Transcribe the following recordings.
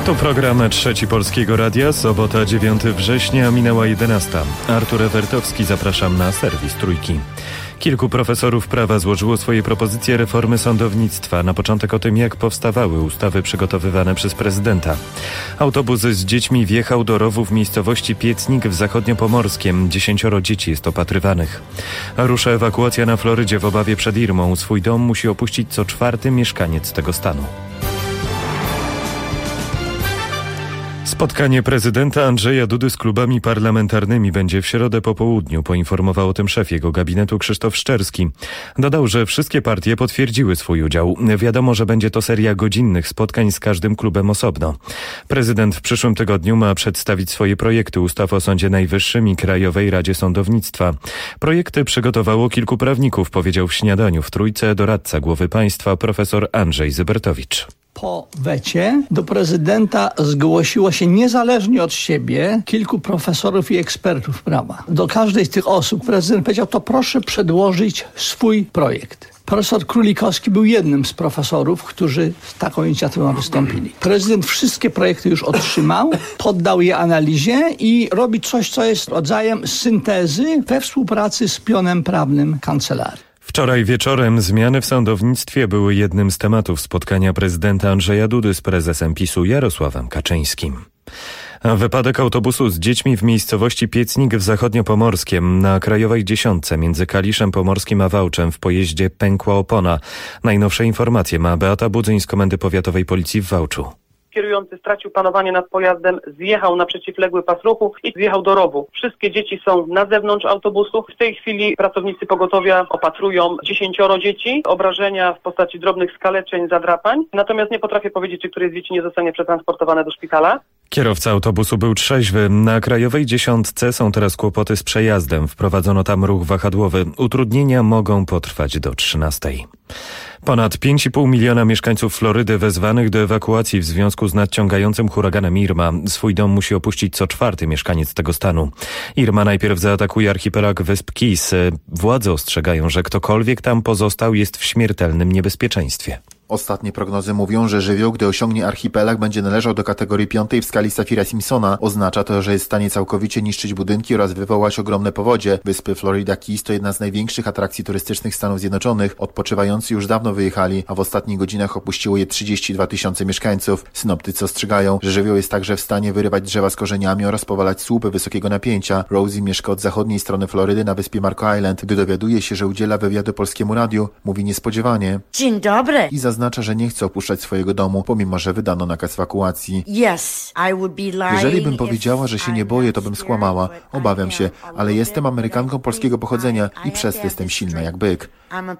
To program Trzeci Polskiego Radia, sobota 9 września, minęła 11. Artur Ewertowski, zapraszam na serwis Trójki. Kilku profesorów prawa złożyło swoje propozycje reformy sądownictwa. Na początek o tym, jak powstawały ustawy przygotowywane przez prezydenta. Autobus z dziećmi wjechał do rowu w miejscowości Piecnik w Zachodniopomorskiem. 10 dzieci jest opatrywanych. Rusza ewakuacja na Florydzie w obawie przed Irmą. Swój dom musi opuścić co 4. mieszkaniec tego stanu. Spotkanie prezydenta Andrzeja Dudy z klubami parlamentarnymi będzie w środę po południu, poinformował o tym szef jego gabinetu Krzysztof Szczerski. Dodał, że wszystkie partie potwierdziły swój udział. Wiadomo, że będzie to seria godzinnych spotkań z każdym klubem osobno. Prezydent w przyszłym tygodniu ma przedstawić swoje projekty ustaw o Sądzie Najwyższym i Krajowej Radzie Sądownictwa. Projekty przygotowało kilku prawników, powiedział w śniadaniu w Trójce doradca głowy państwa profesor Andrzej Zybertowicz. Po wecie do prezydenta zgłosiło się niezależnie od siebie kilku profesorów i ekspertów prawa. Do każdej z tych osób prezydent powiedział, to proszę przedłożyć swój projekt. Profesor Królikowski był jednym z profesorów, którzy z taką inicjatywą wystąpili. Prezydent wszystkie projekty już otrzymał, poddał je analizie i robi coś, co jest rodzajem syntezy we współpracy z pionem prawnym kancelarii. Wczoraj wieczorem zmiany w sądownictwie były jednym z tematów spotkania prezydenta Andrzeja Dudy z prezesem PiS-u Jarosławem Kaczyńskim. Wypadek autobusu z dziećmi w miejscowości Piecnik w Zachodniopomorskiem na Krajowej 10 między Kaliszem Pomorskim a Wałczem w pojeździe pękła opona. Najnowsze informacje ma Beata Budzyń z Komendy Powiatowej Policji w Wałczu. Kierujący stracił panowanie nad pojazdem, zjechał na przeciwległy pas ruchu i zjechał do rowu. Wszystkie dzieci są na zewnątrz autobusu. W tej chwili pracownicy pogotowia opatrują 10 dzieci. Obrażenia w postaci drobnych skaleczeń, zadrapań. Natomiast nie potrafię powiedzieć, czy któreś z dzieci nie zostanie przetransportowane do szpitala. Kierowca autobusu był trzeźwy. Na Krajowej 10 są teraz kłopoty z przejazdem. Wprowadzono tam ruch wahadłowy. Utrudnienia mogą potrwać do 13. Ponad 5,5 miliona mieszkańców Florydy wezwanych do ewakuacji w związku z nadciągającym huraganem Irma. Swój dom musi opuścić co 4. mieszkaniec tego stanu. Irma najpierw zaatakuje archipelag wysp Keys. Władze ostrzegają, że ktokolwiek tam pozostał jest w śmiertelnym niebezpieczeństwie. Ostatnie prognozy mówią, że żywioł, gdy osiągnie archipelag, będzie należał do kategorii 5 w skali Saffira-Simpsona. Oznacza to, że jest w stanie całkowicie niszczyć budynki oraz wywołać ogromne powodzie. Wyspy Florida Keys to jedna z największych atrakcji turystycznych Stanów Zjednoczonych. Odpoczywający już dawno wyjechali, a w ostatnich godzinach opuściło je 32 000 mieszkańców. Synoptycy ostrzegają, że żywioł jest także w stanie wyrywać drzewa z korzeniami oraz powalać słupy wysokiego napięcia. Rosie mieszka od zachodniej strony Florydy na wyspie Marco Island. Gdy dowiaduje się, że udziela wywiadu Polskiemu Radiu, mówi niespodziewanie. Dzień dobry. I zaznacza, że nie chce opuszczać swojego domu, pomimo że wydano nakaz ewakuacji. Jeżeli bym powiedziała, że się nie boję, to bym skłamała. Obawiam się, ale jestem Amerykanką polskiego pochodzenia i przez to jestem silna jak byk.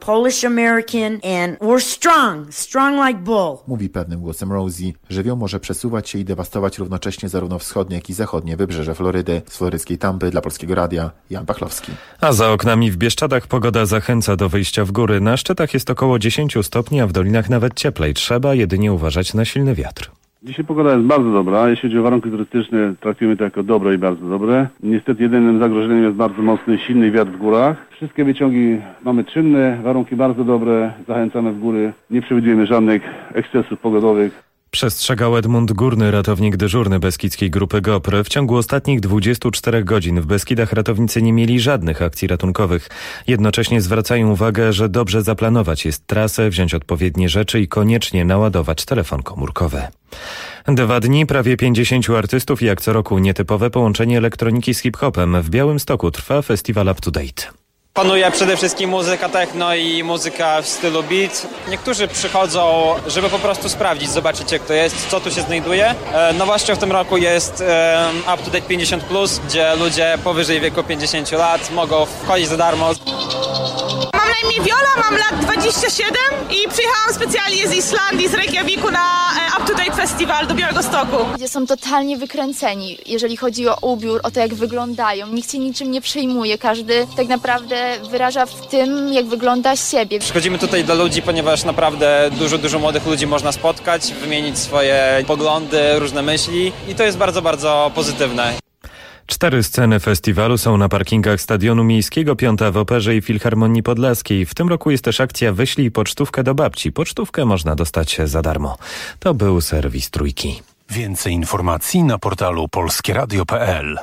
Mówi pewnym głosem Rosie. Żywioł może przesuwać się i dewastować równocześnie zarówno wschodnie, jak i zachodnie wybrzeże Florydy. Z floryckiej Tampy dla Polskiego Radia, Jan Pachlowski. A za oknami w Bieszczadach pogoda zachęca do wyjścia w góry. Na szczytach jest około 10 stopni, a w dolinach nawet cieplej. Trzeba jedynie uważać na silny wiatr. Dzisiaj pogoda jest bardzo dobra. Jeśli chodzi o warunki turystyczne, traktujemy to jako dobre i bardzo dobre. Niestety jedynym zagrożeniem jest bardzo mocny, silny wiatr w górach. Wszystkie wyciągi mamy czynne, warunki bardzo dobre. Zachęcamy w góry. Nie przewidujemy żadnych ekscesów pogodowych. Przestrzegał Edmund Górny, ratownik dyżurny Beskidzkiej Grupy GOPR. W ciągu ostatnich 24 godzin w Beskidach ratownicy nie mieli żadnych akcji ratunkowych. Jednocześnie zwracają uwagę, że dobrze zaplanować jest trasę, wziąć odpowiednie rzeczy i koniecznie naładować telefon komórkowy. 2 dni, prawie 50 artystów i jak co roku nietypowe połączenie elektroniki z hip-hopem. W Białymstoku trwa festiwal Up to Date. Panuje przede wszystkim muzyka techno i muzyka w stylu beat. Niektórzy przychodzą, żeby po prostu sprawdzić, zobaczyć jak to jest, co tu się znajduje. Nowością w tym roku jest Up to Date 50+, gdzie ludzie powyżej wieku 50 lat mogą wchodzić za darmo. Mam na imię Viola, mam lat 27 i przyjechałam specjalnie z Islandii, z Reykjaviku na Up to Date Festival do Białegostoku. Ludzie są totalnie wykręceni, jeżeli chodzi o ubiór, o to jak wyglądają. Nikt się niczym nie przejmuje, każdy tak naprawdę wyraża w tym, jak wygląda siebie. Przychodzimy tutaj do ludzi, ponieważ naprawdę dużo młodych ludzi można spotkać, wymienić swoje poglądy, różne myśli i to jest bardzo, bardzo pozytywne. 4 sceny festiwalu są na parkingach Stadionu Miejskiego, 5 w Operze i Filharmonii Podlaskiej. W tym roku jest też akcja Wyślij pocztówkę do babci. Pocztówkę można dostać za darmo. To był serwis Trójki. Więcej informacji na portalu polskieradio.pl.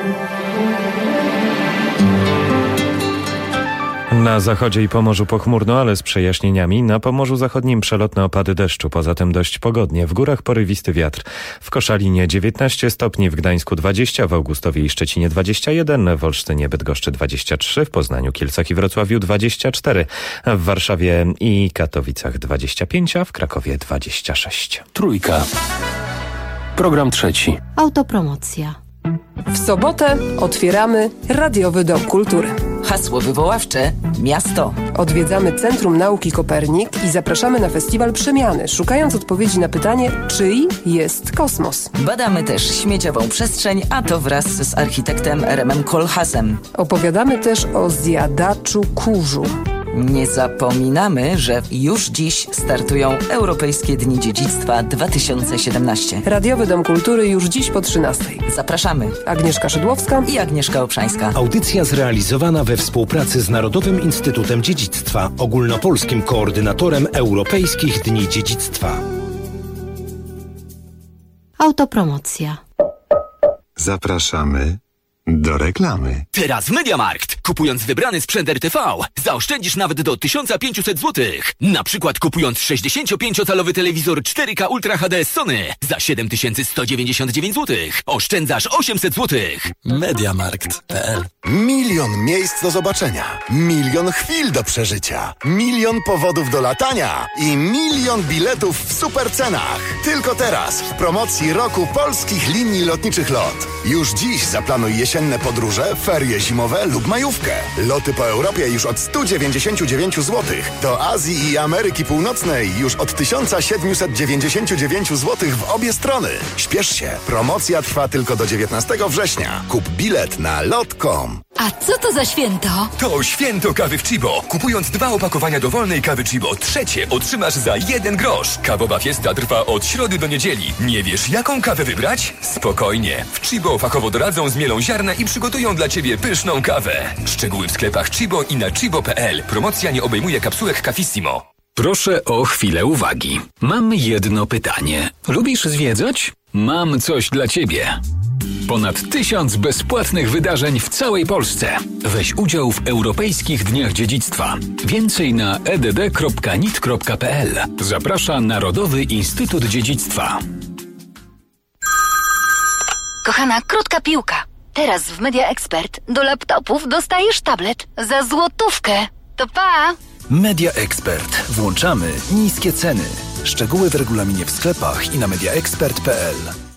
Na zachodzie i Pomorzu pochmurno, ale z przejaśnieniami. Na Pomorzu Zachodnim przelotne opady deszczu, poza tym dość pogodnie. W górach porywisty wiatr. W Koszalinie 19 stopni, w Gdańsku 20, w Augustowie i Szczecinie 21, w Olsztynie, Bydgoszczy 23, w Poznaniu, Kielcach i Wrocławiu 24, w Warszawie i Katowicach 25, a w Krakowie 26. Trójka. Program trzeci. Autopromocja. W sobotę otwieramy Radiowy Dom Kultury. Hasło wywoławcze: miasto. Odwiedzamy Centrum Nauki Kopernik i zapraszamy na festiwal Przemiany, szukając odpowiedzi na pytanie, czyj jest kosmos. Badamy też śmieciową przestrzeń, a to wraz z architektem Remem Koolhaasem. Opowiadamy też o zjadaczu kurzu. Nie zapominamy, że już dziś startują Europejskie Dni Dziedzictwa 2017. Radiowy Dom Kultury już dziś po 13. Zapraszamy. Agnieszka Szydłowska i Agnieszka Obszańska. Audycja zrealizowana we współpracy z Narodowym Instytutem Dziedzictwa, ogólnopolskim koordynatorem Europejskich Dni Dziedzictwa. Autopromocja. Zapraszamy do reklamy. Teraz w MediaMarkt. Kupując wybrany sprzęt RTV, zaoszczędzisz nawet do 1500 zł. Na przykład kupując 65-calowy telewizor 4K Ultra HD Sony za 7199 zł. Oszczędzasz 800 zł. MediaMarkt.pl. Milion miejsc do zobaczenia. Milion chwil do przeżycia. Milion powodów do latania. I milion biletów w super cenach. Tylko teraz w promocji roku polskich linii lotniczych LOT. Już dziś zaplanuj jesienne podróże, ferie zimowe lub majówkę. Loty po Europie już od 199 zł. Do Azji i Ameryki Północnej już od 1799 zł w obie strony. Śpiesz się. Promocja trwa tylko do 19 września. Kup bilet na lot.com. A co to za święto? To święto kawy w Chibo. Kupując 2 opakowania dowolnej kawy Chibo, trzecie otrzymasz za 1 grosz. Kawowa fiesta trwa od środy do niedzieli. Nie wiesz, jaką kawę wybrać? Spokojnie. W Chibo fachowo doradzą, zmielą ziarna i przygotują dla Ciebie pyszną kawę. Szczegóły w sklepach Chibo i na chibo.pl. Promocja nie obejmuje kapsułek Cafissimo. Proszę o chwilę uwagi. Mam jedno pytanie. Lubisz zwiedzać? Mam coś dla Ciebie. Ponad 1000 bezpłatnych wydarzeń w całej Polsce. Weź udział w Europejskich Dniach Dziedzictwa. Więcej na edd.nit.pl. Zaprasza Narodowy Instytut Dziedzictwa. Kochana, krótka piłka. Teraz w Media Expert do laptopów dostajesz tablet za złotówkę. To pa! Media Expert. Włączamy niskie ceny. Szczegóły w regulaminie w sklepach i na mediaexpert.pl.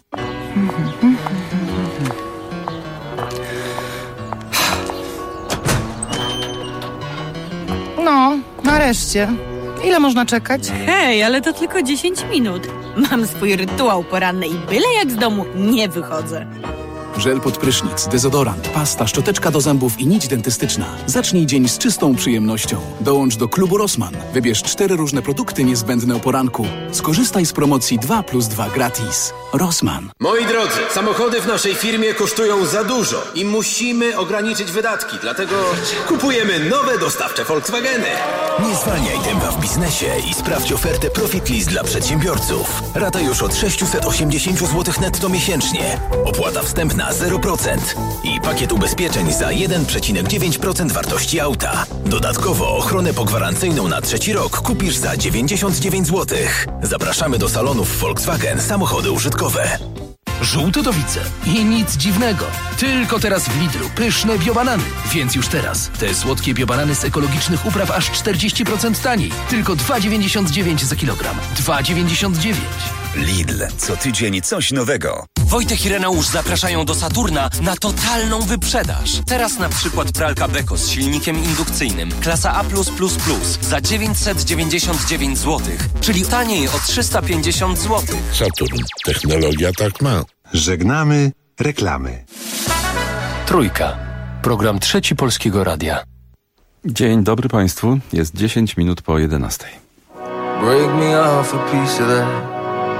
No, nareszcie. Ile można czekać? Hej, ale to tylko 10 minut. Mam swój rytuał poranny i byle jak z domu nie wychodzę. Żel pod prysznic, dezodorant, pasta, szczoteczka do zębów i nić dentystyczna. Zacznij dzień z czystą przyjemnością. Dołącz do klubu Rossmann. Wybierz 4 różne produkty niezbędne o poranku. Skorzystaj z promocji 2+2 gratis. Rossmann. Moi drodzy, samochody w naszej firmie kosztują za dużo i musimy ograniczyć wydatki. Dlatego kupujemy nowe dostawcze Volkswageny. Nie zwalniaj tempa w biznesie i sprawdź ofertę Profit List dla przedsiębiorców. Rata już od 680 zł netto miesięcznie. Opłata wstępna 0% i pakiet ubezpieczeń za 1,9% wartości auta. Dodatkowo ochronę pogwarancyjną na 3. rok kupisz za 99 zł. Zapraszamy do salonów Volkswagen Samochody Użytkowe. Żółtodowice. I nic dziwnego. Tylko teraz w Lidlu pyszne biobanany. Więc już teraz te słodkie biobanany z ekologicznych upraw aż 40% taniej. Tylko 2,99 za kilogram. 2,99. Lidl. Co tydzień coś nowego. Wojtek i Reneusz zapraszają do Saturna na totalną wyprzedaż. Teraz na przykład pralka Beko z silnikiem indukcyjnym. Klasa A+++ za 999 zł. Czyli taniej o 350 zł. Saturn. Technologia tak ma. Żegnamy reklamy. Trójka. Program trzeci Polskiego Radia. Dzień dobry Państwu. Jest 10 minut po 11. Break me off a piece of that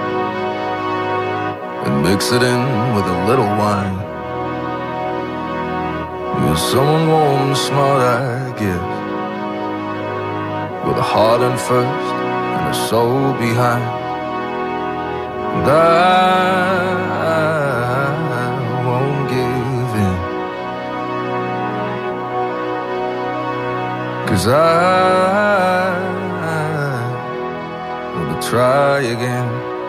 and mix it in with a little wine. You're someone warm and smart, I guess, with a heart in first and a soul behind. and I won't give in, 'cause I want to try again.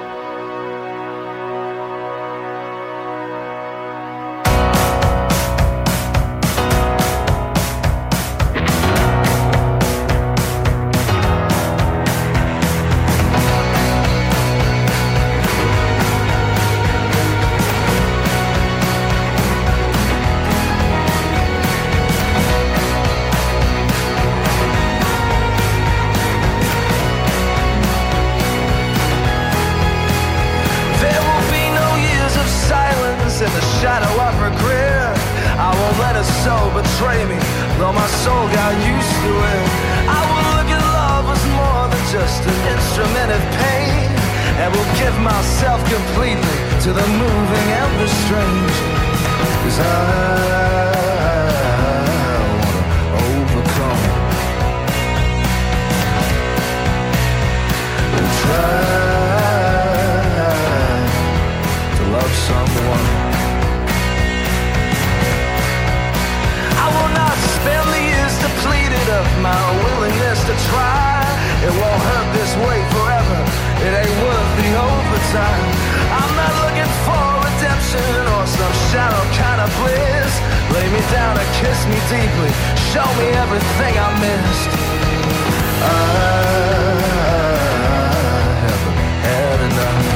Betray me, though my soul got used to it. I will look at love as more than just an instrument of pain, and will give myself completely to the moving and the strange, 'cause I wanna overcome and try to love someone. Spend the years depleted of my willingness to try. It won't hurt this way forever. It ain't worth the overtime. I'm not looking for redemption or some shallow kind of bliss. Lay me down and kiss me deeply. Show me everything I missed. I haven't had enough.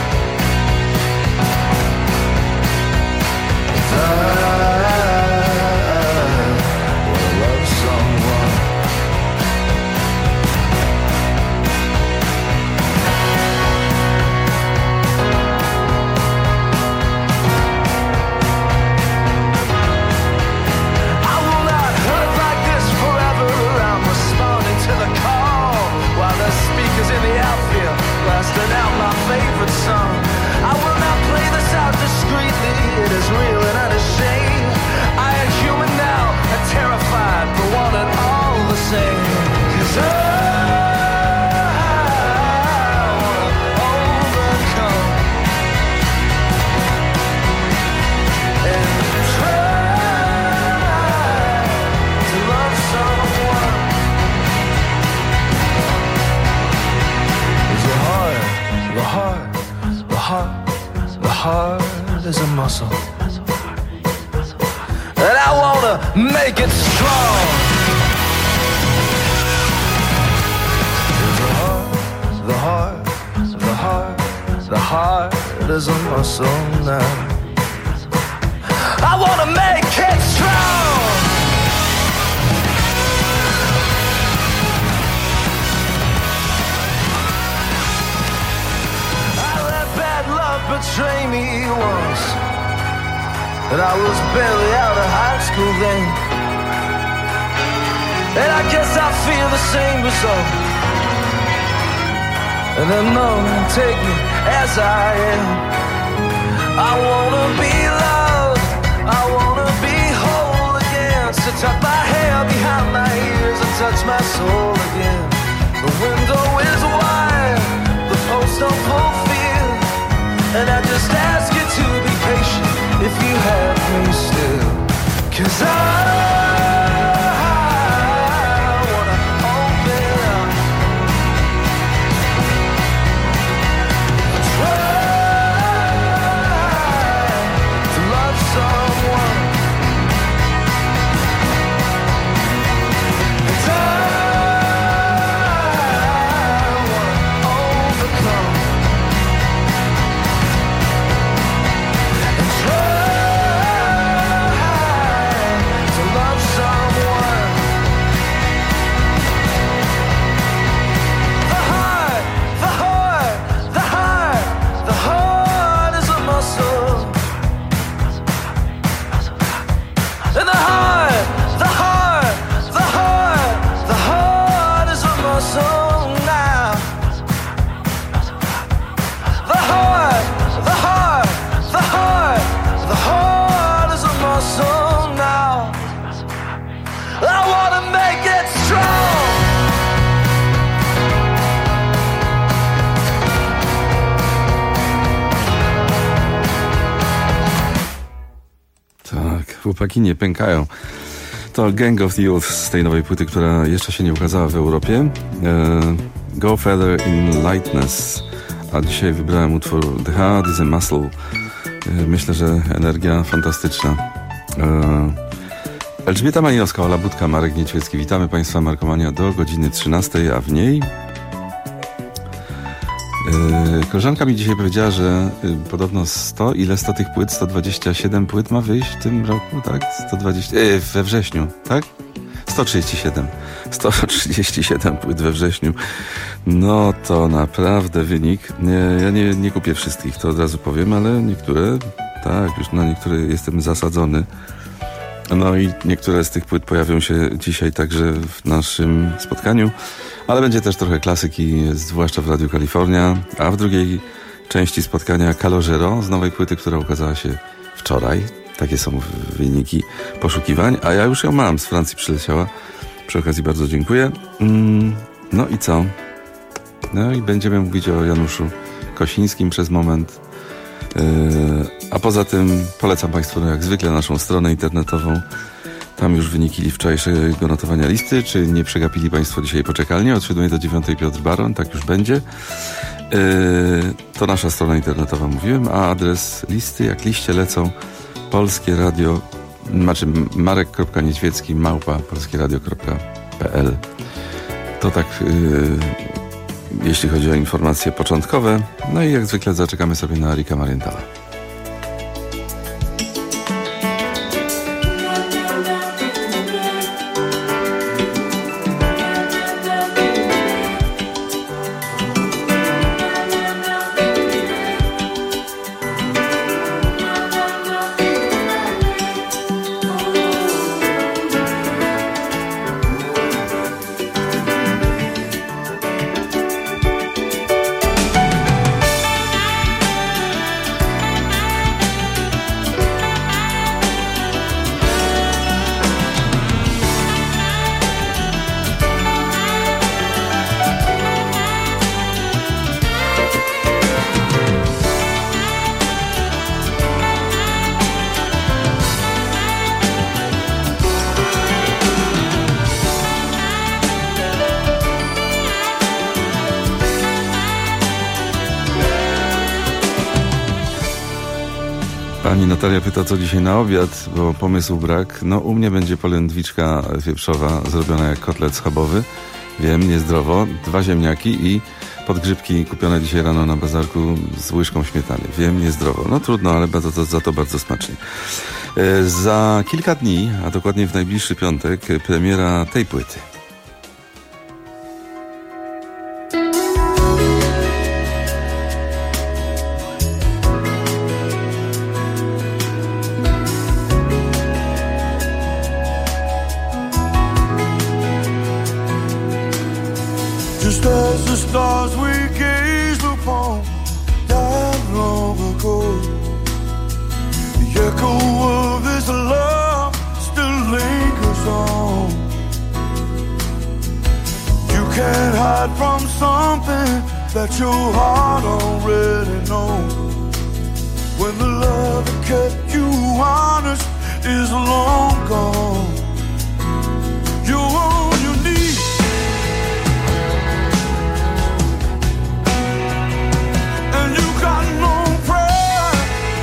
In the outfield, blasting out my favorite song. I will not play this out discreetly. It is real and unashamed. I am human now and terrified, but one and all the same. 'Cause I wanna overcome and try to love someone. The heart is a muscle, and I wanna make it strong. The heart is a muscle now. I wanna make it strong. Betray me once, and I was barely out of high school then, and I guess I feel the same result. And then no, take me as I am. I wanna be loved, I wanna be whole again. So tuck my hair behind my ears and touch my soul again. The window is wide, the posts don't fulfill, and I just ask you to be patient if you have me still. 'Cause I wanna open up, try to love someone. 'Cause I wanna overcome. To chłopaki nie pękają. To Gang of the Youth z tej nowej płyty, która jeszcze się nie ukazała w Europie. Go Further in Lightness. A dzisiaj wybrałem utwór The Heart is a Muscle. Myślę, że energia fantastyczna. Elżbieta Malinowska, Ola Budka, Marek Niedźwiecki. Witamy Państwa, Markomania do godziny 13, a w niej koleżanka mi dzisiaj powiedziała, że podobno 100 tych płyt? 127 płyt ma wyjść w tym roku, tak? 120, we wrześniu, tak? 137 płyt we wrześniu. No to naprawdę wynik. Ja nie kupię wszystkich, to od razu powiem, ale niektóre, tak, już na niektóre jestem zasadzony. No i niektóre z tych płyt pojawią się dzisiaj także w naszym spotkaniu, ale będzie też trochę klasyki, zwłaszcza w Radiu Kalifornia, a w drugiej części spotkania Calogero z nowej płyty, która ukazała się wczoraj. Takie są wyniki poszukiwań, a ja już ją mam, z Francji przyleciała. Przy okazji bardzo dziękuję. No i co? No i będziemy mówić o Januszu Kosińskim przez moment. A poza tym polecam Państwu jak zwykle naszą stronę internetową. Tam już wyniki wczorajszego notowania listy. Czy nie przegapili Państwo dzisiaj poczekalnie? Od 7 do 9 Piotr Baron, tak już będzie. To nasza strona internetowa, mówiłem, a adres listy, jak liście lecą, Polskie Radio, znaczy marek.niedźwiecki @polskieradio.pl. To tak jeśli chodzi o informacje początkowe. No i jak zwykle zaczekamy sobie na Ricka Marienthala. Pani Natalia pyta, co dzisiaj na obiad, bo pomysłu brak. No u mnie będzie polędwiczka wieprzowa zrobiona jak kotlet schabowy. Wiem, niezdrowo. 2 ziemniaki i podgrzybki kupione dzisiaj rano na bazarku z łyżką śmietany. Wiem, niezdrowo. No trudno, ale za to bardzo smacznie. Za kilka dni, a dokładnie w najbliższy piątek, premiera tej płyty. Just as the stars we gazed upon died long ago, the echo of this love still lingers on. You can't hide from something that your heart already knows. When the love that kept you honest is long gone, you're on your knees. Got no pride,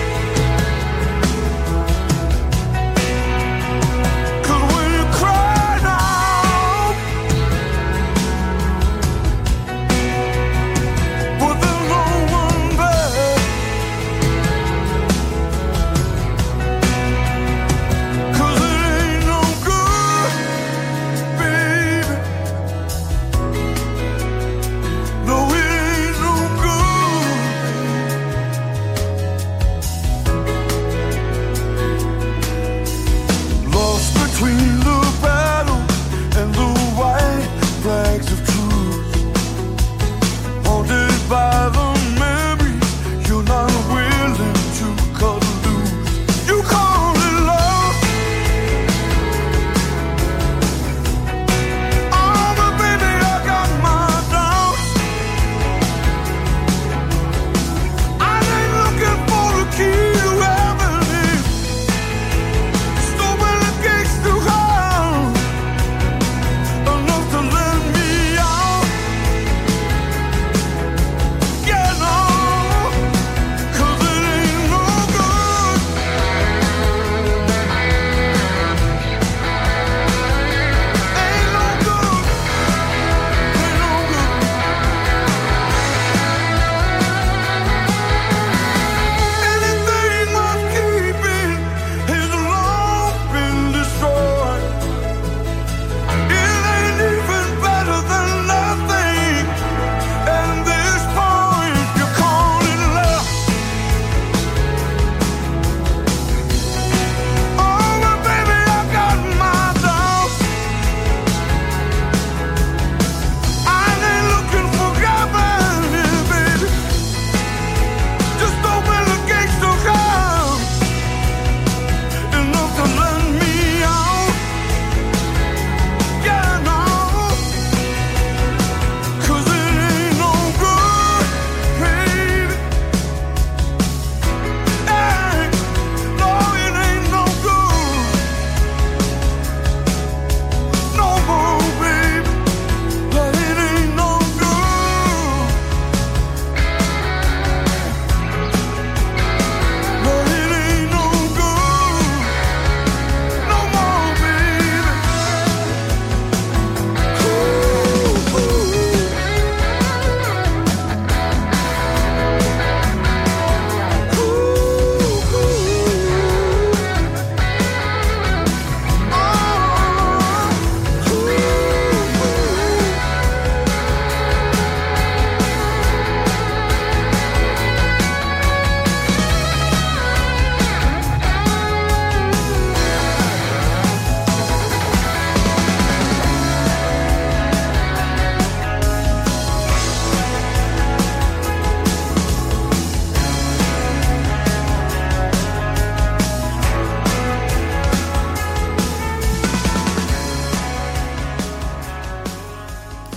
'cause when you cry now, but there's no one there, 'cause it ain't no good being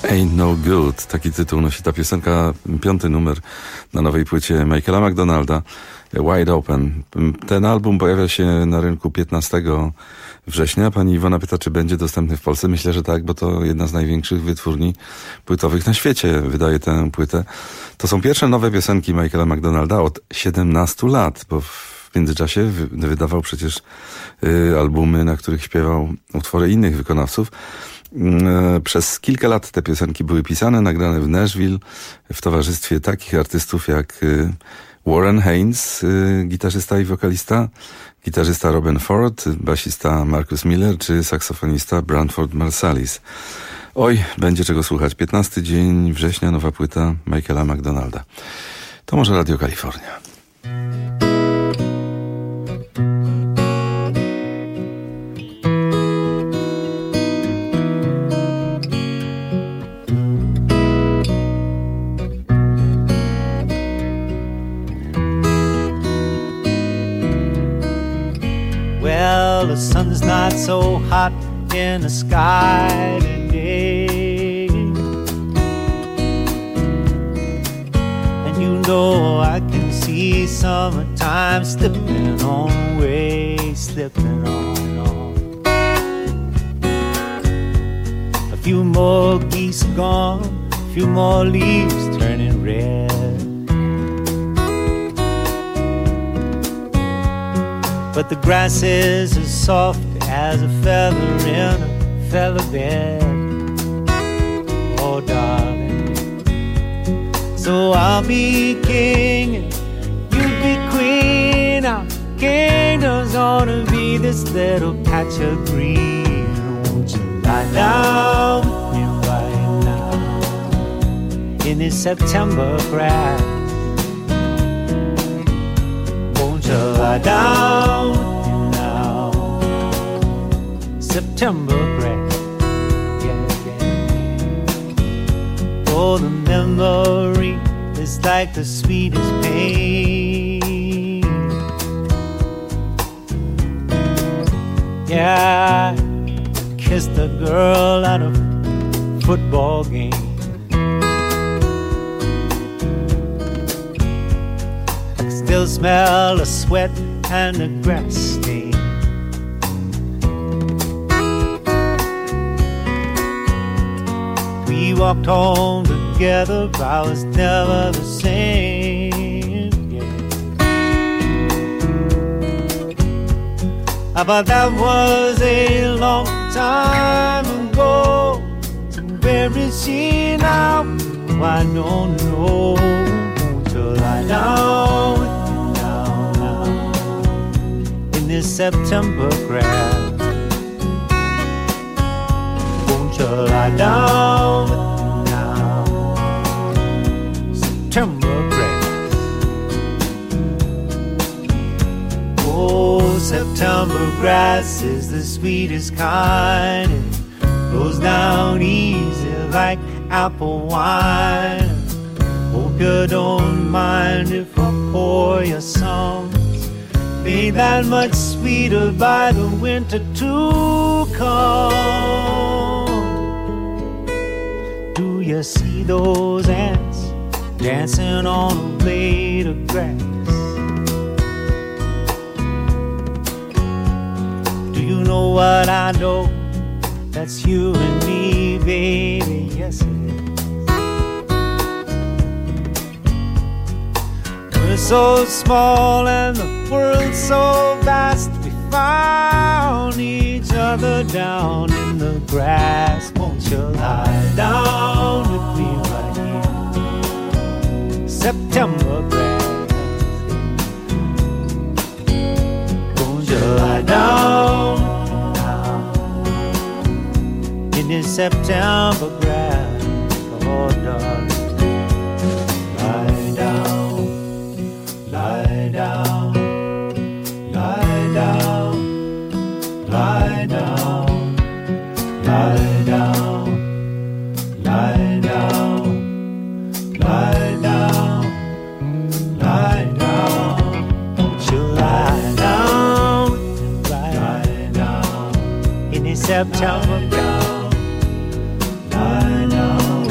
Ain't No Good. Taki tytuł nosi ta piosenka, 5. numer na nowej płycie Michaela McDonalda, Wide Open. Ten album pojawia się na rynku 15 września. Pani Iwona pyta, czy będzie dostępny w Polsce. Myślę, że tak, bo to jedna z największych wytwórni płytowych na świecie wydaje tę płytę. To są pierwsze nowe piosenki Michaela McDonalda od 17 lat, bo w międzyczasie wydawał przecież albumy, na których śpiewał utwory innych wykonawców. Przez kilka lat te piosenki były pisane, nagrane w Nashville w towarzystwie takich artystów jak Warren Haynes, gitarzysta i wokalista, gitarzysta Robin Ford, basista Marcus Miller czy saksofonista Branford Marsalis. Oj, będzie czego słuchać. 15 dzień września, nowa płyta Michaela McDonalda. To może Radio Kalifornia. Well, the sun's not so hot in the sky today, and you know I can see summertime slipping away, slipping on. A few more geese gone, a few more leaves turning red. But the grass is as soft as a feather in a feather bed. Oh, darling. So I'll be king and you be queen. Our kingdom's gonna be this little patch of green. Won't you lie down with me right now in this September grass? Lie down with me now, September grass, yeah, yeah. Oh, the memory is like the sweetest pain. Yeah, I kissed a girl at a football game. Still smell the sweat and the grass stain. We walked home together, but I was never the same, yeah. But that was a long time ago. So where is she now? I don't know. Won't you lie down this September grass? Won't you lie down with me now, September grass? Oh, September grass is the sweetest kind. It goes down easy like apple wine. Hope you don't mind if I pour you some. Made that much sweeter by the winter to come. Do you see those ants dancing on a blade of grass? Do you know what I know? That's you and me, baby, yes it is. We're so small and the world's so vast. We found each other down in the grass. Won't you lie down with me right here, September grass? Won't you lie down now in this September grass? Oh, darling, lie down. Lie down, lie down, lie down, lie down, lie down, lie down, lie down. Won't you lie down, lie down, in this September gown, lie down.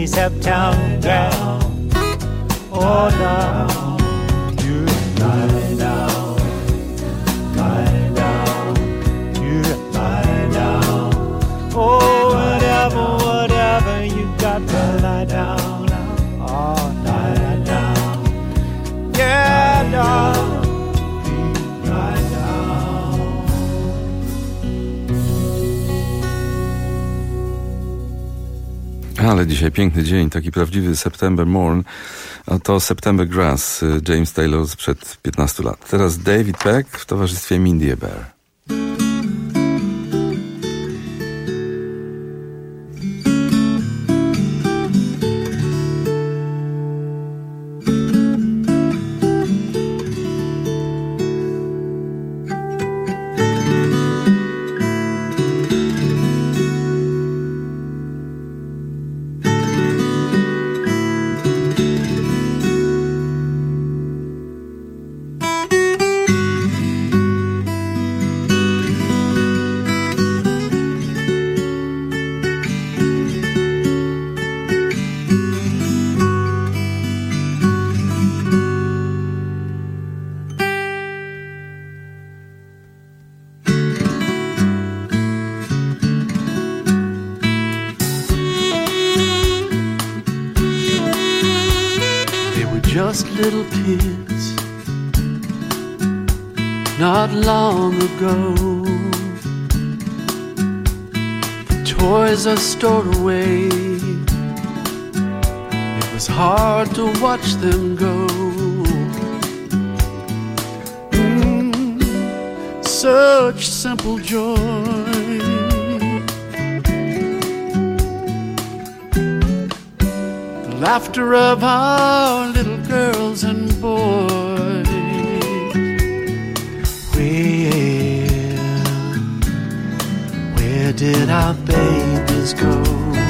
September grass. Oh, down, you lie down, lie down, you lie down. Oh, whatever, you got to lie down. Oh, lie down, yeah, darling. Ale dzisiaj piękny dzień, taki prawdziwy September Morn, a to September Grass, James Taylor sprzed 15 lat. Teraz David Peck w towarzystwie Mindy Eber. Just little kids, not long ago. The toys are stored away. It was hard to watch them go. Such simple joy. Laughter of our little girls and boys. Where did our babies go?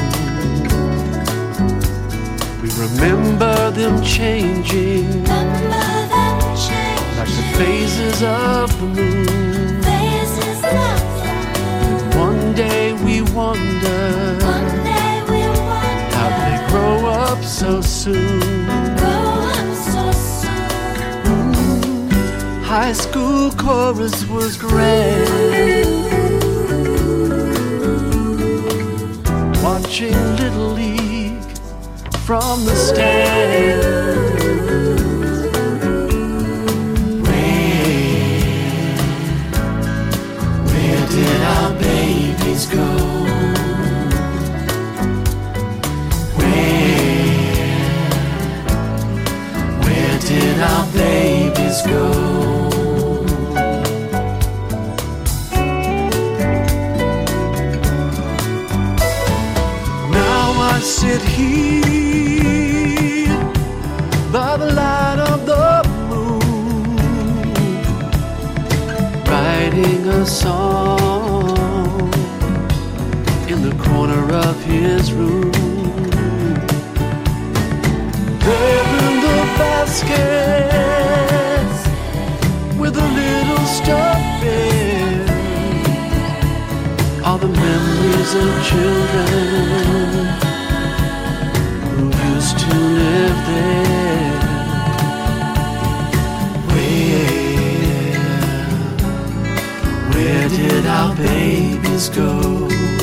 We remember them changing, like the phases of the moon. And one day we wonder, grow up so soon. High school chorus was grand. Watching Little League from the stand. Where did our babies go? Did our babies go? Now I sit here by the light of the moon, writing a song in the corner of his room. There in the baskets with a little stuffed bear are the memories of children who used to live there. Where did our babies go?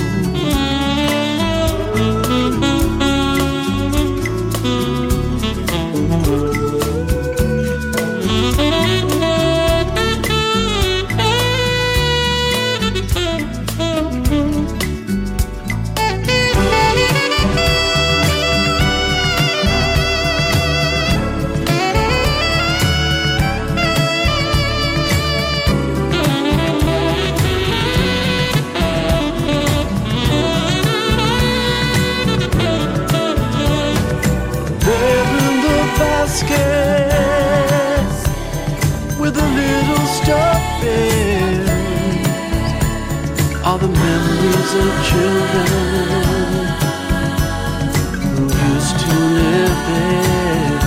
With a little stuffed bear are the memories of children who used to live there.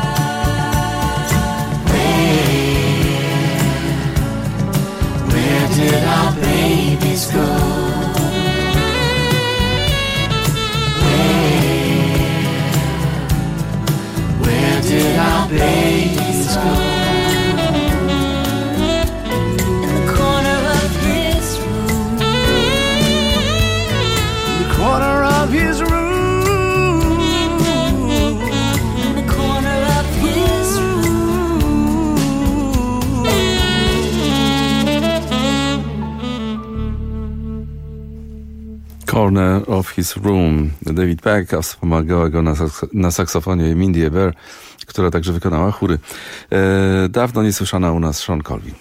Where did our babies go? Where his room. In the corner of his Corner of His Room. David Peck, a wspomagała go na saksofonie Mindy Eber, która także wykonała chóry. Dawno niesłyszana u nas Sean Colvin.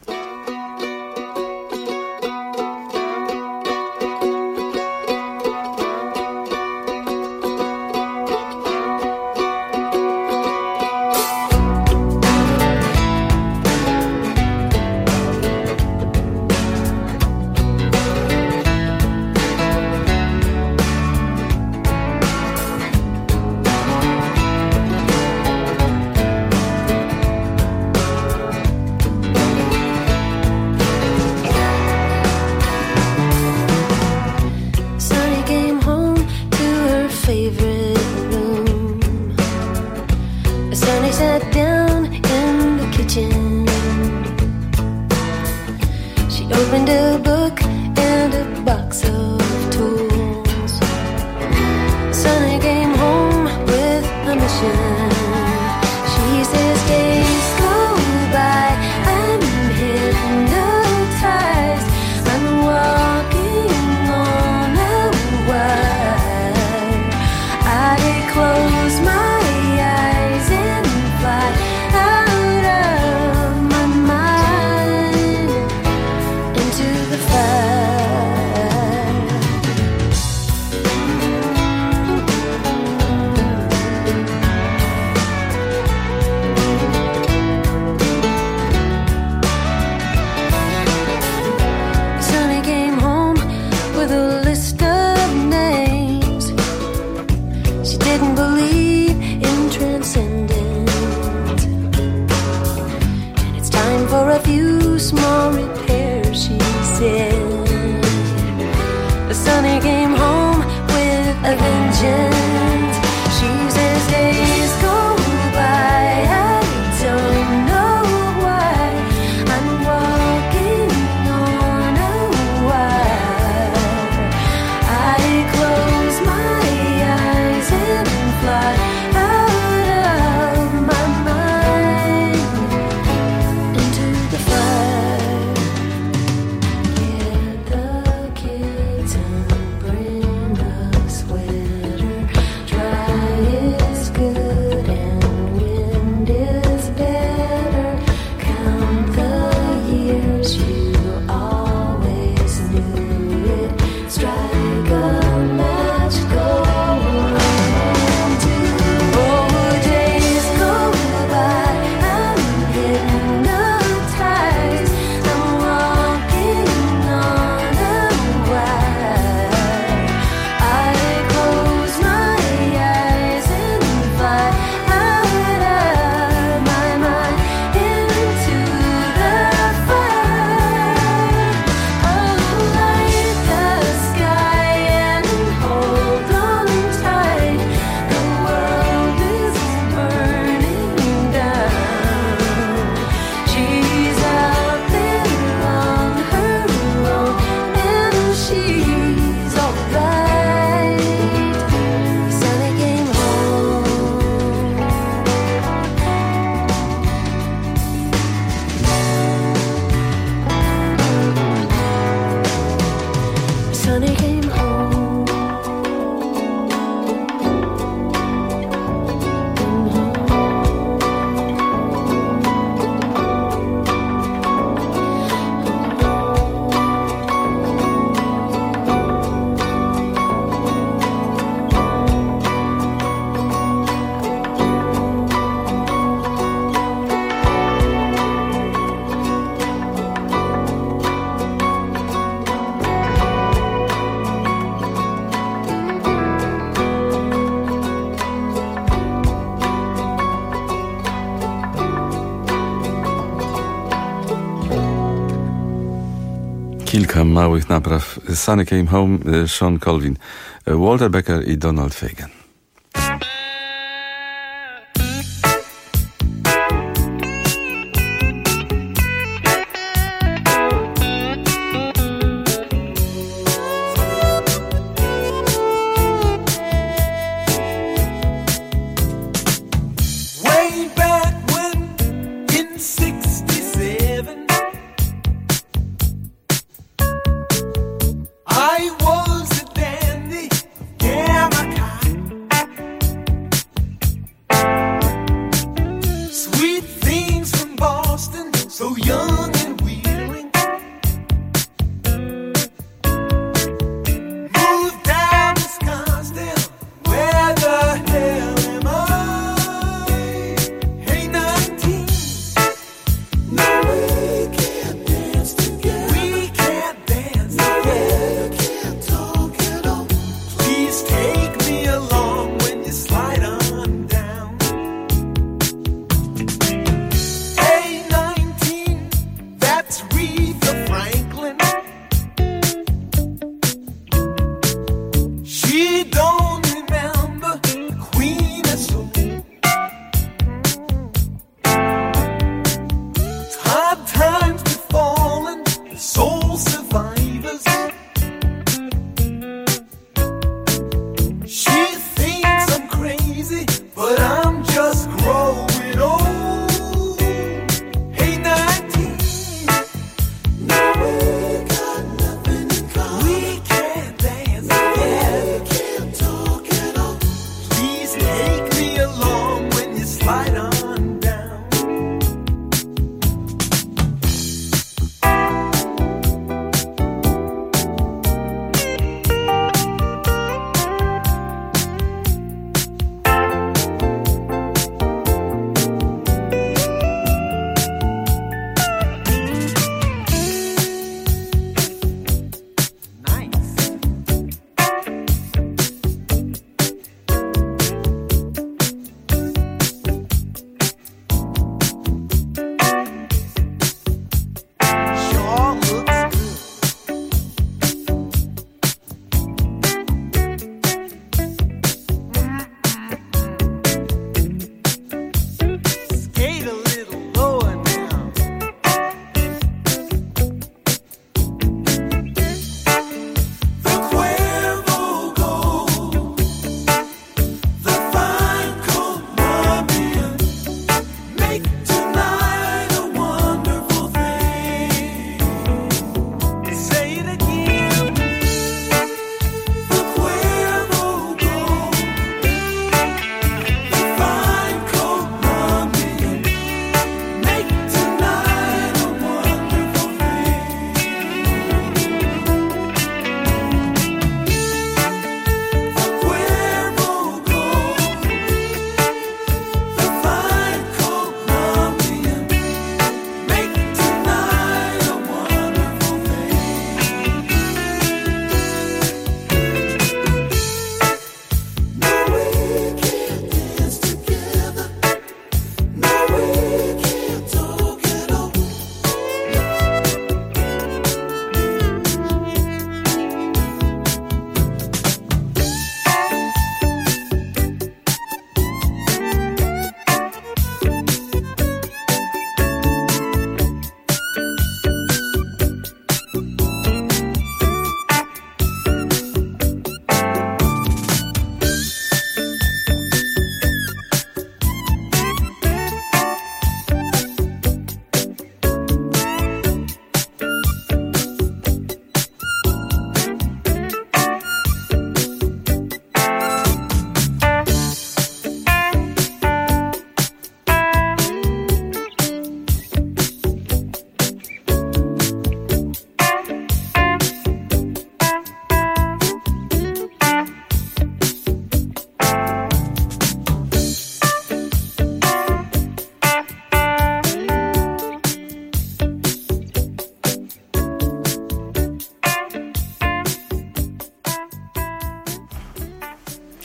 Kilka małych napraw. Sunny Came Home, Sean Colvin, Walter Becker i Donald Fagen.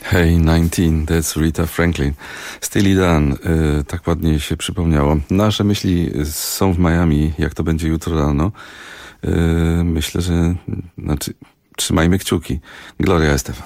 Hey 19, that's Rita Franklin. Steely Dan, tak ładnie się przypomniało. Nasze myśli są w Miami, jak to będzie jutro rano. Myślę, że... trzymajmy kciuki. Gloria Estefan.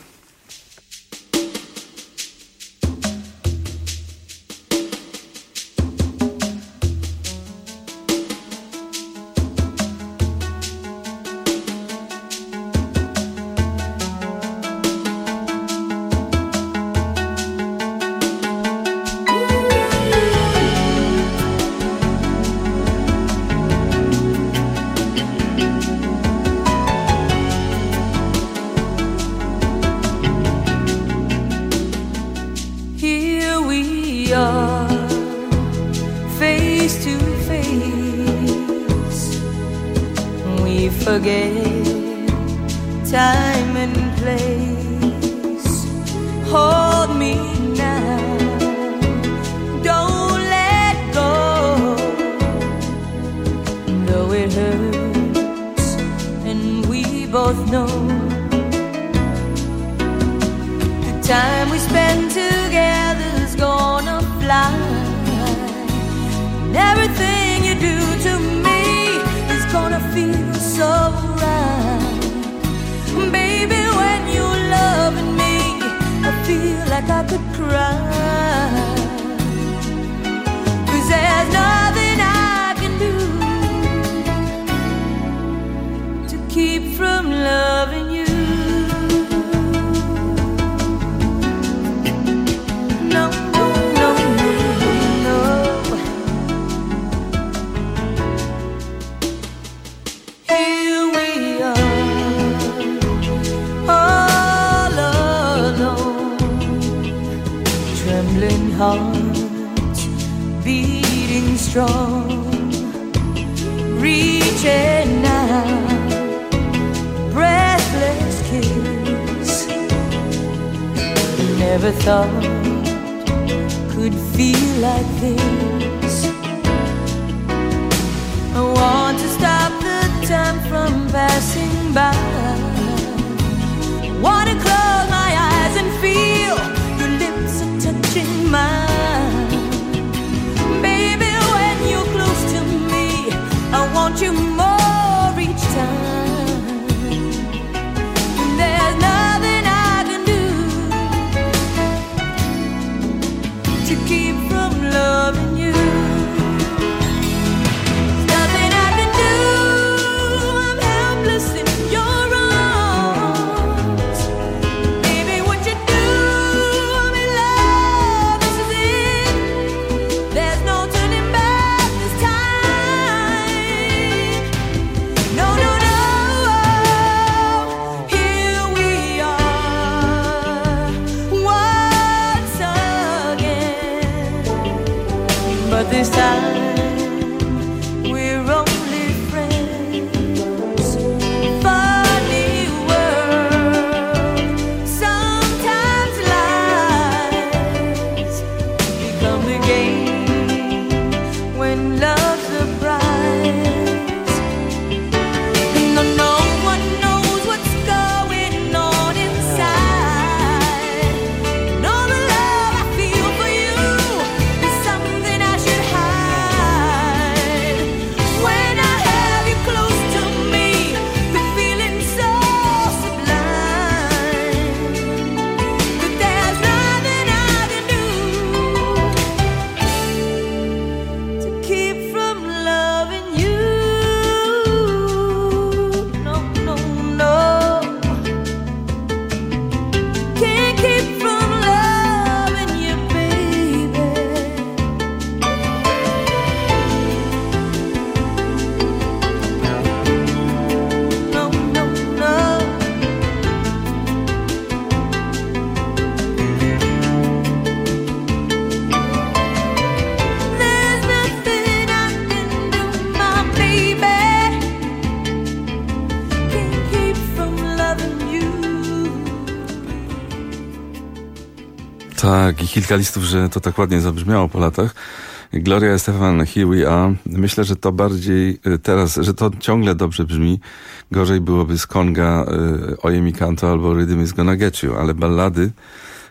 Tak, i kilka listów, że to tak ładnie zabrzmiało po latach. Gloria Estefan, Here We Are. Myślę, że to bardziej teraz, że to ciągle dobrze brzmi. Gorzej byłoby z Konga Oye Mi Canto albo Rhythm Is Gonna Get You, ale ballady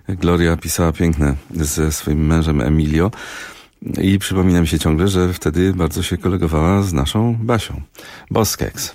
Gloria pisała piękne ze swoim mężem Emilio i przypomina mi się ciągle, że wtedy bardzo się kolegowała z naszą Basią. Boss Keks.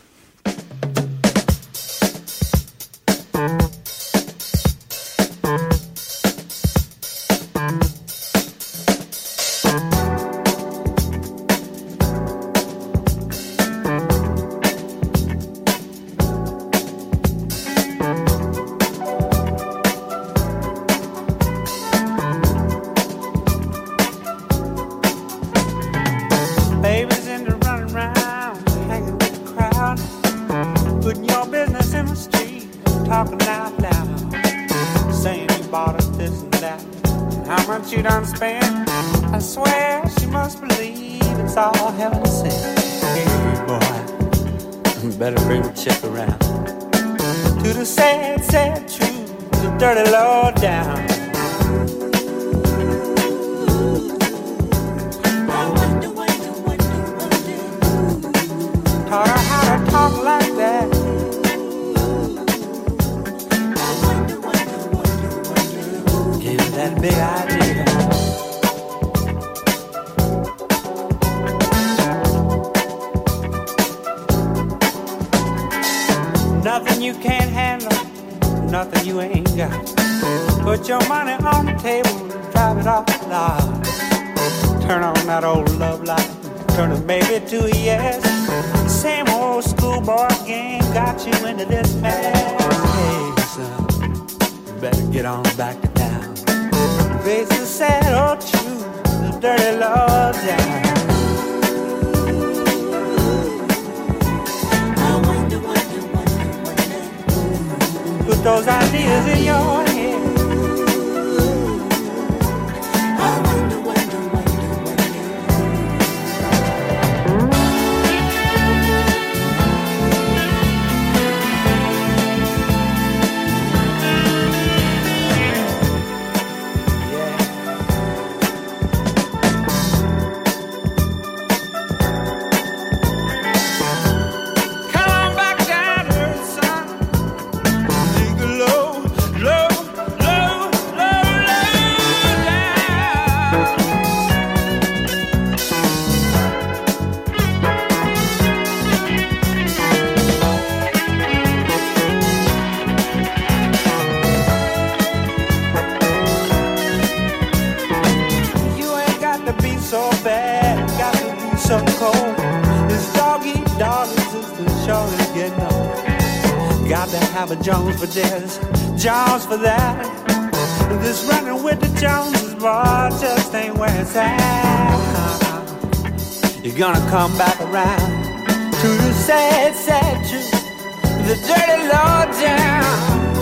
Nothing you can't handle, nothing you ain't got. Put your money on the table and drive it off the lot. Turn on that old love light, turn it maybe to a yes. Same old schoolboy game got you into this mess. Hey son, you better get on back to town. Face the sad old truth, the dirty law down. Put those ideas in your head. Have a Jones for this, Jones for that. This running with the Joneses, boy, just ain't where it's at. You're gonna come back around to the sad, sad truth, the dirty low down.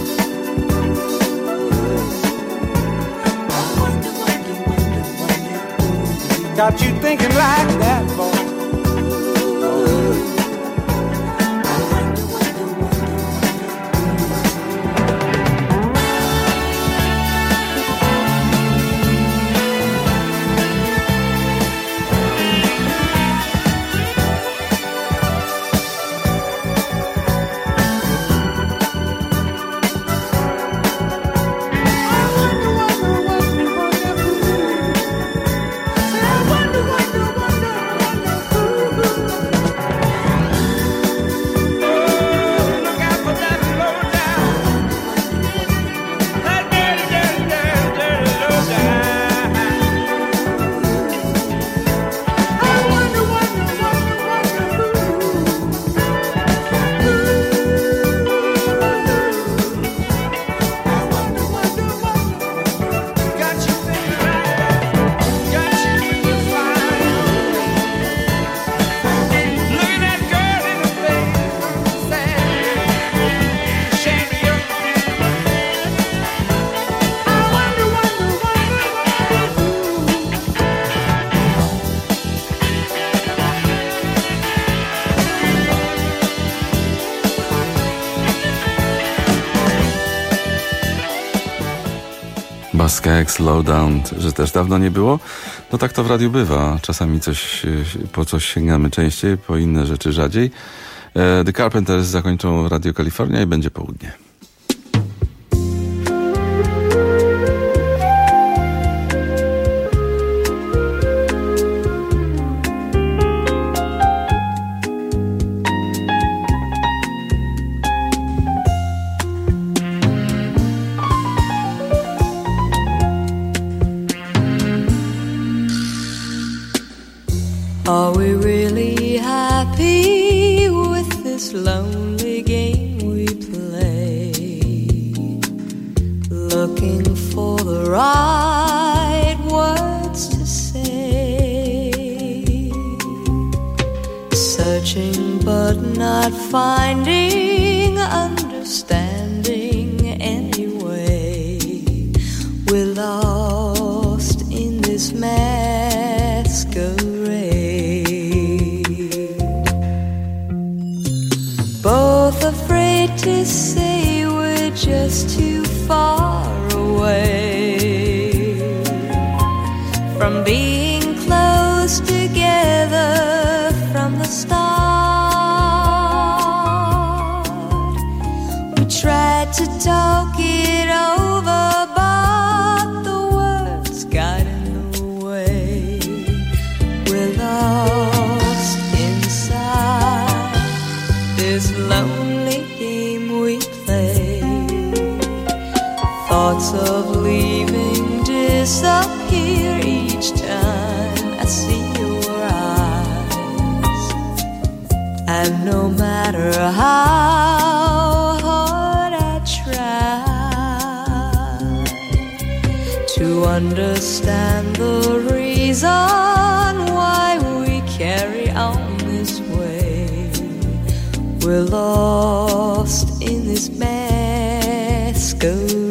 Got you thinking like that, boy. Baskek, Slowdown, że też dawno nie było. No tak to w radiu bywa. Czasami po coś sięgamy częściej, po inne rzeczy rzadziej. The Carpenters zakończą Radio Kalifornia i będzie południe. Are we really happy with this lonely game we play? Looking for the right words to say, searching but not finding understanding anyway. We're lost in this masquerade, both afraid to say we're just too far away from being close together from the start. We tried to talk it over, but the words got in the way. We're lost inside this lonely game we play. Thoughts of leaving disappear each time I see your eyes. And no matter how hard I try to understand the reason why we carry on this way, we're lost in this masquerade.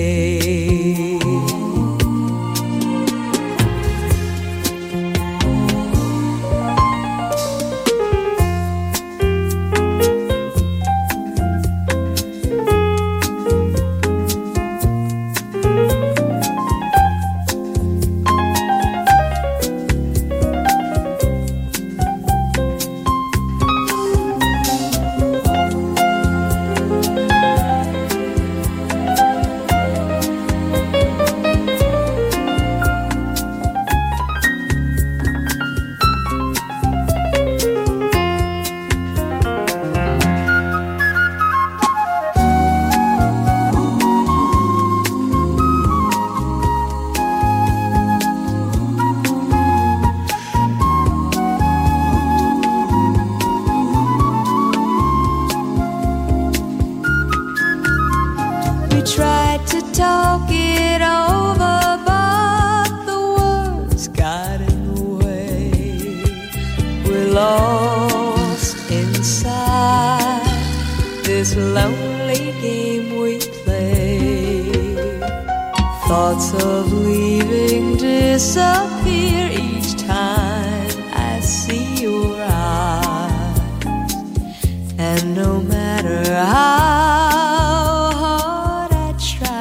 Thoughts of leaving disappear each time I see your eyes. And no matter how hard I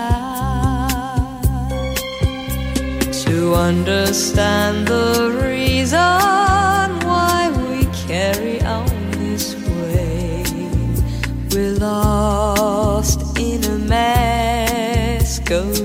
try to understand the reason why we carry on this way, we're lost in a masquerade.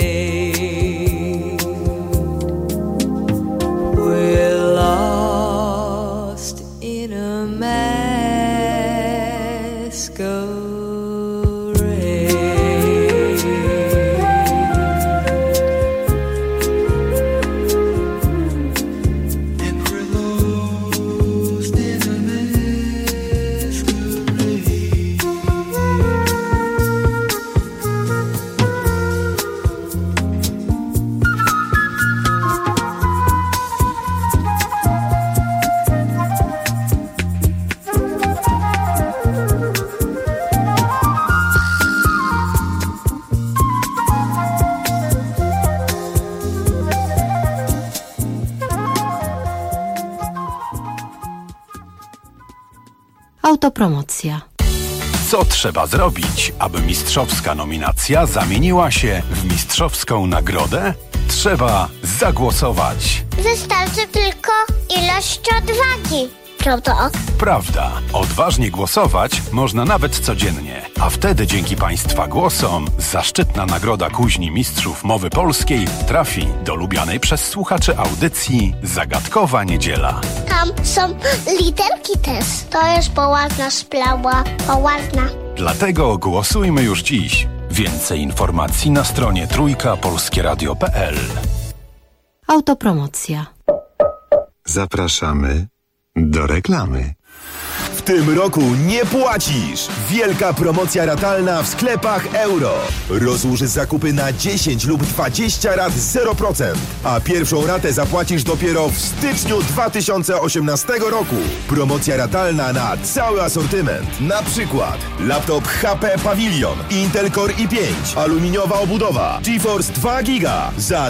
Autopromocja. Co trzeba zrobić, aby mistrzowska nominacja zamieniła się w mistrzowską nagrodę? Trzeba zagłosować. Wystarczy tylko ilość odwagi, prawda? Prawda. Odważnie głosować można nawet codziennie. A wtedy dzięki Państwa głosom zaszczytna nagroda Kuźni Mistrzów Mowy Polskiej trafi do lubianej przez słuchaczy audycji Zagadkowa Niedziela. Tam są literki też. To jest poważna sprawa, poważna. Dlatego głosujmy już dziś. Więcej informacji na stronie trójkapolskieradio.pl. Autopromocja. Zapraszamy do reklamy. W tym roku nie płacisz! Wielka promocja ratalna w sklepach Euro. Rozłóż zakupy na 10 lub 20 rat 0%, a pierwszą ratę zapłacisz dopiero w styczniu 2018 roku. Promocja ratalna na cały asortyment. Na przykład laptop HP Pavilion, Intel Core i5, aluminiowa obudowa, GeForce 2 GB za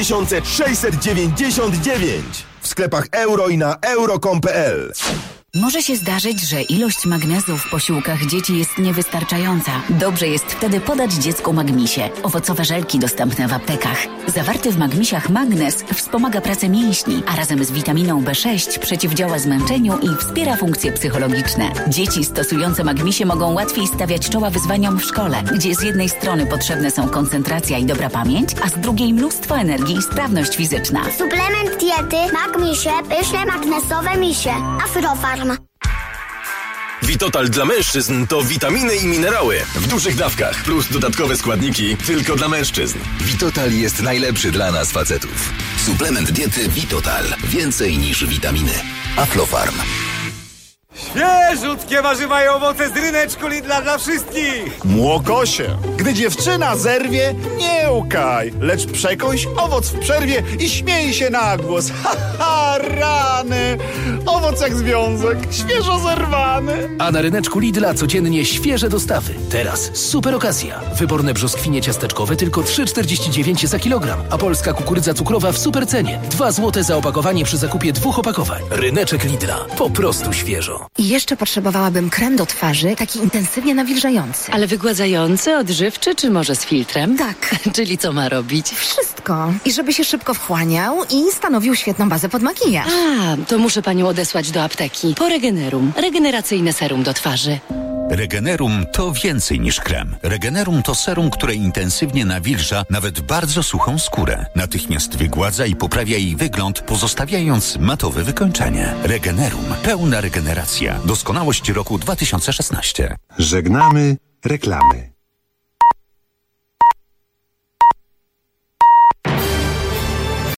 2699 w sklepach Euro i na euro.com.pl. Może się zdarzyć, że ilość magnezu w posiłkach dzieci jest niewystarczająca. Dobrze jest wtedy podać dziecku Magmisie. Owocowe żelki dostępne w aptekach. Zawarty w Magmisiach magnez wspomaga pracę mięśni, a razem z witaminą B6 przeciwdziała zmęczeniu i wspiera funkcje psychologiczne. Dzieci stosujące Magmisie mogą łatwiej stawiać czoła wyzwaniom w szkole, gdzie z jednej strony potrzebne są koncentracja i dobra pamięć, a z drugiej mnóstwo energii i sprawność fizyczna. Suplement diety Magmisie, pyszne magnesowe misie. Aflofarm. Vitotal dla mężczyzn to witaminy i minerały w dużych dawkach plus dodatkowe składniki tylko dla mężczyzn. Vitotal jest najlepszy dla nas facetów. Suplement diety Vitotal. Więcej niż witaminy. Aflofarm. Świeżutkie warzywa i owoce z ryneczku Lidla dla wszystkich! Młokosie, gdy dziewczyna zerwie, nie łkaj, lecz przekąś owoc w przerwie i śmiej się na głos. Ha, ha, rany! Owoc jak związek, świeżo zerwany. A na ryneczku Lidla codziennie świeże dostawy. Teraz super okazja. Wyborne brzoskwinie ciasteczkowe tylko 3,49 za kilogram, a polska kukurydza cukrowa w super cenie. 2 zł za opakowanie przy zakupie 2 opakowań. Ryneczek Lidla. Po prostu świeżo. I jeszcze potrzebowałabym krem do twarzy, taki intensywnie nawilżający. Ale wygładzający, odżywczy czy może z filtrem? Tak. Czyli co ma robić? Wszystko. I żeby się szybko wchłaniał i stanowił świetną bazę pod makijaż. A, to muszę panią odesłać do apteki. Po Regenerum. Regeneracyjne serum do twarzy. Regenerum to więcej niż krem. Regenerum to serum, które intensywnie nawilża nawet bardzo suchą skórę. Natychmiast wygładza i poprawia jej wygląd, pozostawiając matowe wykończenie. Regenerum. Pełna regeneracja. Doskonałość roku 2016. Żegnamy reklamy.